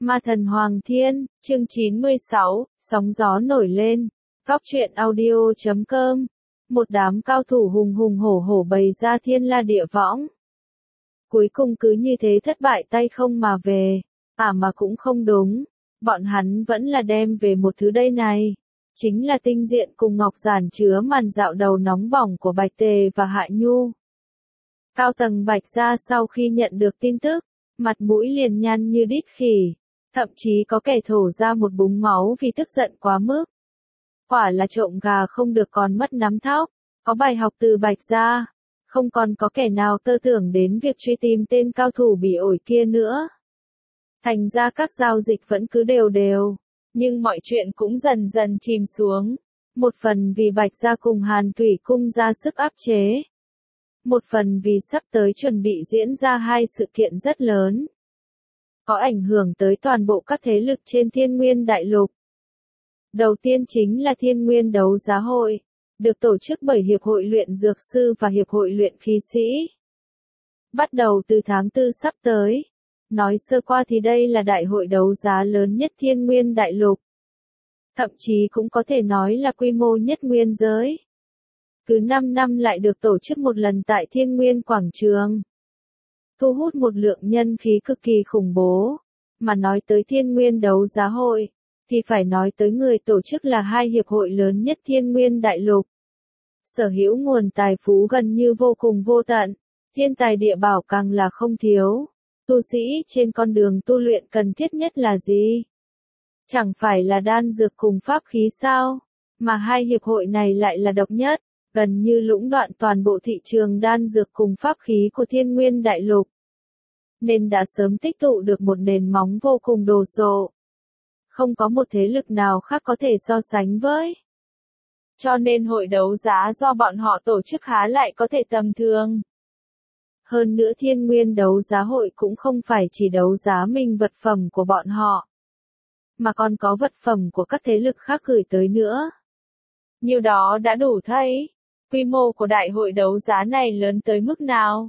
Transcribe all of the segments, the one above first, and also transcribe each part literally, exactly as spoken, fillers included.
Ma thần Hoàng Thiên, chương chín mươi sáu, sóng gió nổi lên. Góc truyện audio chấm com. Một đám cao thủ hùng hùng hổ hổ bày ra thiên la địa võng. Cuối cùng cứ như thế thất bại tay không mà về. À mà cũng không đúng. Bọn hắn vẫn là đem về một thứ đây này. Chính là tinh diện cùng ngọc giản chứa màn dạo đầu nóng bỏng của Bạch Tề và Hạ Nhu. Cao tầng Bạch gia sau khi nhận được tin tức, mặt mũi liền nhăn như đít khỉ. Thậm chí có kẻ thổ ra một búng máu vì tức giận quá mức. Quả là trộm gà không được còn mất nắm thóc, có bài học từ Bạch gia, không còn có kẻ nào tơ tưởng đến việc truy tìm tên cao thủ bị ổi kia nữa. Thành ra các giao dịch vẫn cứ đều đều, nhưng mọi chuyện cũng dần dần chìm xuống. Một phần vì Bạch gia cùng Hàn Thủy Cung ra sức áp chế. Một phần vì sắp tới chuẩn bị diễn ra hai sự kiện rất lớn. Có ảnh hưởng tới toàn bộ các thế lực trên Thiên Nguyên Đại Lục. Đầu tiên chính là Thiên Nguyên Đấu Giá Hội, được tổ chức bởi Hiệp hội Luyện Dược Sư và Hiệp hội Luyện Khí Sĩ. Bắt đầu từ tháng tư sắp tới. Nói sơ qua thì đây là đại hội đấu giá lớn nhất Thiên Nguyên Đại Lục. Thậm chí cũng có thể nói là quy mô nhất nguyên giới. Cứ năm năm lại được tổ chức một lần tại Thiên Nguyên Quảng Trường. Thu hút một lượng nhân khí cực kỳ khủng bố. Mà nói tới Thiên Nguyên Đấu Giá Hội, thì phải nói tới người tổ chức là hai hiệp hội lớn nhất Thiên Nguyên Đại Lục. Sở hữu nguồn tài phú gần như vô cùng vô tận, thiên tài địa bảo càng là không thiếu. Tu sĩ trên con đường tu luyện cần thiết nhất là gì? Chẳng phải là đan dược cùng pháp khí sao? Mà hai hiệp hội này lại là độc nhất, gần như lũng đoạn toàn bộ thị trường đan dược cùng pháp khí của Thiên Nguyên Đại Lục. Nên đã sớm tích tụ được một nền móng vô cùng đồ sộ. Không có một thế lực nào khác có thể so sánh với. Cho nên hội đấu giá do bọn họ tổ chức há lại có thể tầm thường. Hơn nữa Thiên Nguyên Đấu Giá Hội cũng không phải chỉ đấu giá mình vật phẩm của bọn họ, mà còn có vật phẩm của các thế lực khác gửi tới nữa. Nhiều đó đã đủ thấy, quy mô của đại hội đấu giá này lớn tới mức nào.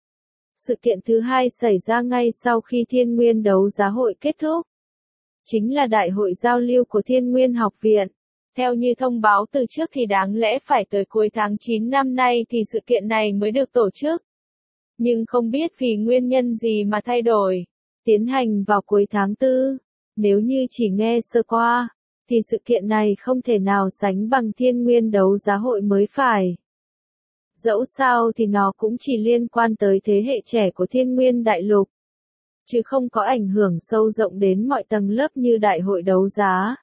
Sự kiện thứ hai xảy ra ngay sau khi Thiên Nguyên Đấu Giá Hội kết thúc. Chính là đại hội giao lưu của Thiên Nguyên Học Viện. Theo như thông báo từ trước thì đáng lẽ phải tới cuối tháng chín năm nay thì sự kiện này mới được tổ chức. Nhưng không biết vì nguyên nhân gì mà thay đổi. Tiến hành vào cuối tháng tư. Nếu như chỉ nghe sơ qua, thì sự kiện này không thể nào sánh bằng Thiên Nguyên Đấu Giá Hội mới phải. Dẫu sao thì nó cũng chỉ liên quan tới thế hệ trẻ của Thiên Nguyên Đại Lục, chứ không có ảnh hưởng sâu rộng đến mọi tầng lớp như đại hội đấu giá.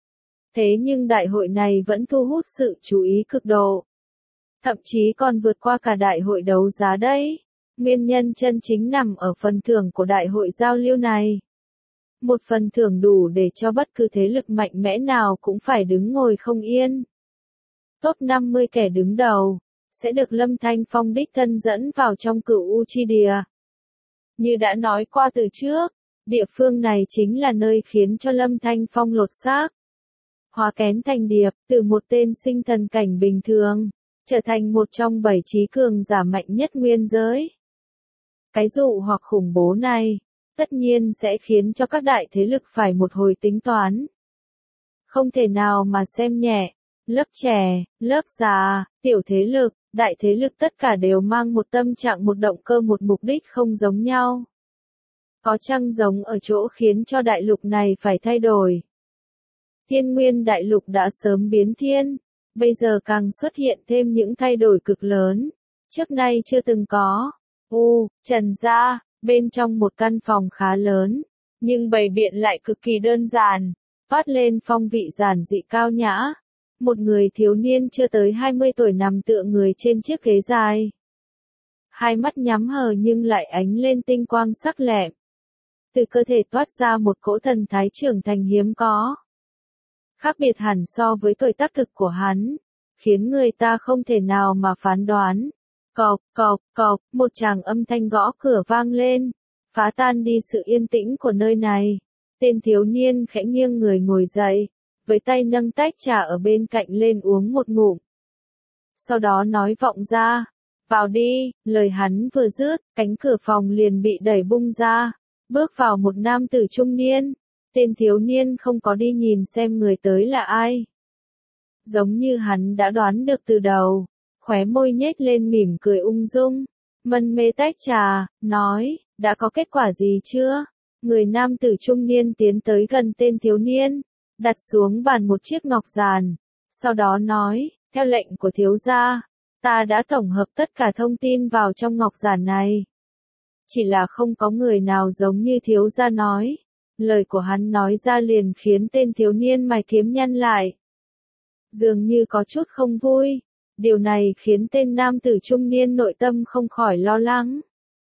Thế nhưng đại hội này vẫn thu hút sự chú ý cực độ. Thậm chí còn vượt qua cả đại hội đấu giá đấy. Nguyên nhân chân chính nằm ở phần thưởng của đại hội giao lưu này. Một phần thưởng đủ để cho bất cứ thế lực mạnh mẽ nào cũng phải đứng ngồi không yên. Top năm mươi kẻ đứng đầu sẽ được Lâm Thanh Phong đích thân dẫn vào trong Cửu U Chi Địa. Như đã nói qua từ trước, địa phương này chính là nơi khiến cho Lâm Thanh Phong lột xác, hóa kén thành điệp, từ một tên sinh thần cảnh bình thường, trở thành một trong bảy trí cường giả mạnh nhất nguyên giới. Cái dụ hoặc khủng bố này, tất nhiên sẽ khiến cho các đại thế lực phải một hồi tính toán. Không thể nào mà xem nhẹ, lớp trẻ, lớp già, tiểu thế lực, đại thế lực tất cả đều mang một tâm trạng một động cơ một mục đích không giống nhau. Có chăng giống ở chỗ khiến cho đại lục này phải thay đổi. Thiên Nguyên Đại Lục đã sớm biến thiên, bây giờ càng xuất hiện thêm những thay đổi cực lớn, trước nay chưa từng có. U, Trần gia, bên trong một căn phòng khá lớn, nhưng bày biện lại cực kỳ đơn giản, phát lên phong vị giản dị cao nhã. Một người thiếu niên chưa tới hai mươi tuổi nằm tựa người trên chiếc ghế dài. Hai mắt nhắm hờ nhưng lại ánh lên tinh quang sắc lẹm. Từ cơ thể toát ra một cỗ thần thái trưởng thành hiếm có. Khác biệt hẳn so với tuổi tác thực của hắn, khiến người ta không thể nào mà phán đoán. Cộc, cộc, cộc, một tràng âm thanh gõ cửa vang lên, phá tan đi sự yên tĩnh của nơi này. Tên thiếu niên khẽ nghiêng người ngồi dậy, với tay nâng tách trà ở bên cạnh lên uống một ngụm. Sau đó nói vọng ra, vào đi, lời hắn vừa dứt, cánh cửa phòng liền bị đẩy bung ra, bước vào một nam tử trung niên, Tên thiếu niên không có đi nhìn xem người tới là ai. Giống như hắn đã đoán được từ đầu, khóe môi nhếch lên mỉm cười ung dung, mân mê tách trà, nói, đã có kết quả gì chưa? Người nam tử trung niên tiến tới gần tên thiếu niên, đặt xuống bàn một chiếc ngọc giàn, sau đó nói, theo lệnh của thiếu gia, ta đã tổng hợp tất cả thông tin vào trong ngọc giản này. Chỉ là không có người nào giống như thiếu gia nói. Lời của hắn nói ra liền khiến tên thiếu niên mày kiếm nhăn lại. Dường như có chút không vui. Điều này khiến tên nam tử trung niên nội tâm không khỏi lo lắng.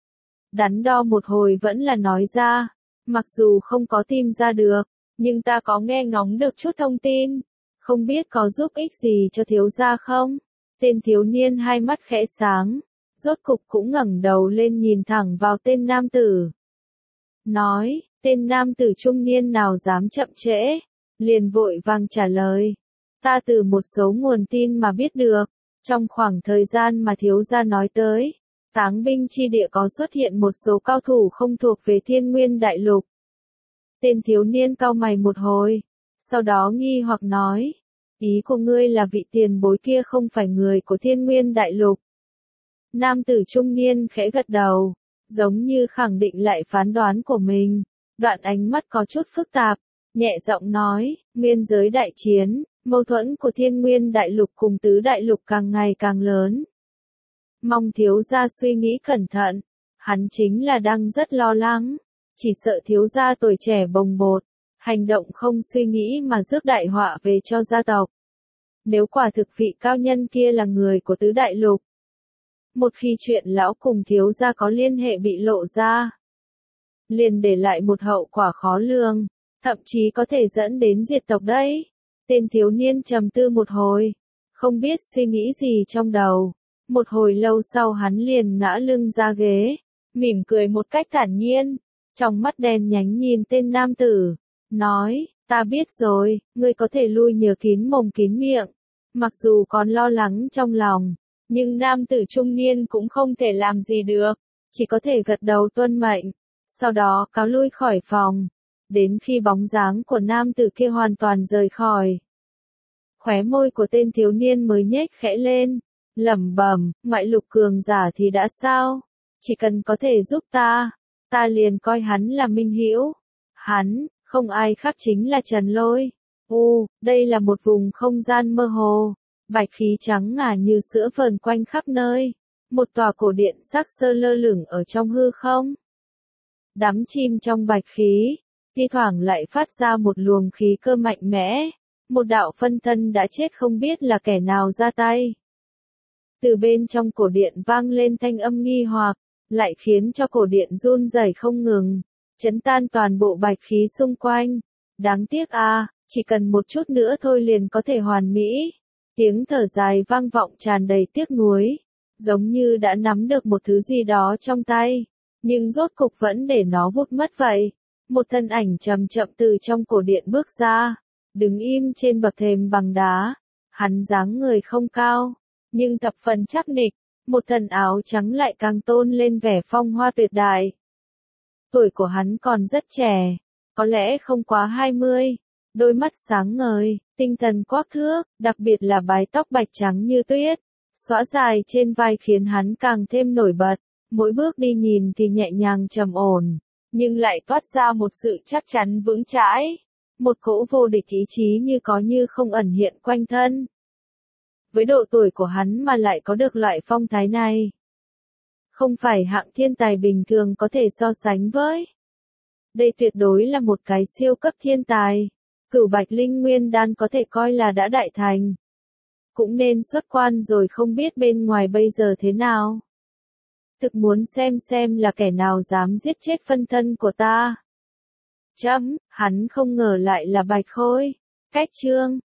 Đắn đo một hồi vẫn là nói ra. Mặc dù không có tìm ra được, nhưng ta có nghe ngóng được chút thông tin. Không biết có giúp ích gì cho thiếu gia không? Tên thiếu niên hai mắt khẽ sáng. Rốt cục cũng ngẩng đầu lên nhìn thẳng vào tên nam tử. Nói, tên nam tử trung niên nào dám chậm trễ, liền vội vàng trả lời. Ta từ một số nguồn tin mà biết được, trong khoảng thời gian mà thiếu gia nói tới, Táng binh chi địa có xuất hiện một số cao thủ không thuộc về Thiên Nguyên Đại Lục. Tên thiếu niên cau mày một hồi, sau đó nghi hoặc nói, ý của ngươi là vị tiền bối kia không phải người của Thiên Nguyên Đại Lục. Nam tử trung niên khẽ gật đầu, giống như khẳng định lại phán đoán của mình, đoạn ánh mắt có chút phức tạp, nhẹ giọng nói, nguyên giới đại chiến, mâu thuẫn của Thiên Nguyên Đại Lục cùng Tứ Đại Lục càng ngày càng lớn. Mong thiếu gia suy nghĩ cẩn thận, hắn chính là đang rất lo lắng, chỉ sợ thiếu gia tuổi trẻ bồng bột, hành động không suy nghĩ mà rước đại họa về cho gia tộc. Nếu quả thực vị cao nhân kia là người của Tứ Đại Lục, một khi chuyện lão cùng thiếu gia có liên hệ bị lộ ra, liền để lại một hậu quả khó lường, thậm chí có thể dẫn đến diệt tộc đấy. Tên thiếu niên trầm tư một hồi, không biết suy nghĩ gì trong đầu. Một hồi lâu sau hắn liền ngã lưng ra ghế, mỉm cười một cách thản nhiên, trong mắt đen nhánh nhìn tên nam tử, nói, ta biết rồi, ngươi có thể lui nhờ kín mồm kín miệng. Mặc dù còn lo lắng trong lòng, nhưng nam tử trung niên cũng không thể làm gì được, chỉ có thể gật đầu tuân mệnh, sau đó cáo lui khỏi phòng, đến khi bóng dáng của nam tử kia hoàn toàn rời khỏi. Khóe môi của tên thiếu niên mới nhếch khẽ lên, lẩm bẩm, ngoại lục cường giả thì đã sao, chỉ cần có thể giúp ta, ta liền coi hắn là minh hữu. Hắn, không ai khác chính là Trần Lôi. U, đây là một vùng không gian mơ hồ, bạch khí trắng ngà như sữa vờn quanh khắp nơi, một tòa cổ điện sắc sơ lơ lửng ở trong hư không. Đắm chìm trong bạch khí, thi thoảng lại phát ra một luồng khí cơ mạnh mẽ, một đạo phân thân đã chết không biết là kẻ nào ra tay. Từ bên trong cổ điện vang lên thanh âm nghi hoặc, lại khiến cho cổ điện run rẩy không ngừng, chấn tan toàn bộ bạch khí xung quanh. Đáng tiếc a, chỉ cần một chút nữa thôi liền có thể hoàn mỹ. Tiếng thở dài vang vọng tràn đầy tiếc nuối, giống như đã nắm được một thứ gì đó trong tay, nhưng rốt cục vẫn để nó vụt mất vậy. Một thân ảnh chậm chậm từ trong cổ điện bước ra, đứng im trên bậc thềm bằng đá. Hắn dáng người không cao, nhưng thập phần chắc nịch, một thân áo trắng lại càng tôn lên vẻ phong hoa tuyệt đại. Tuổi của hắn còn rất trẻ, có lẽ không quá hai mươi, đôi mắt sáng ngời, tinh thần quắc thước, đặc biệt là mái tóc bạch trắng như tuyết, xõa dài trên vai khiến hắn càng thêm nổi bật, mỗi bước đi nhìn thì nhẹ nhàng trầm ổn, nhưng lại toát ra một sự chắc chắn vững chãi, một cỗ vô địch ý chí như có như không ẩn hiện quanh thân. Với độ tuổi của hắn mà lại có được loại phong thái này, không phải hạng thiên tài bình thường có thể so sánh với. Đây tuyệt đối là một cái siêu cấp thiên tài, cửu bạch linh nguyên đan có thể coi là đã đại thành. Cũng nên xuất quan rồi, không biết bên ngoài bây giờ thế nào. Thực muốn xem xem là kẻ nào dám giết chết phân thân của ta. Chấm, hắn không ngờ lại là Bạch Khôi. Cách chương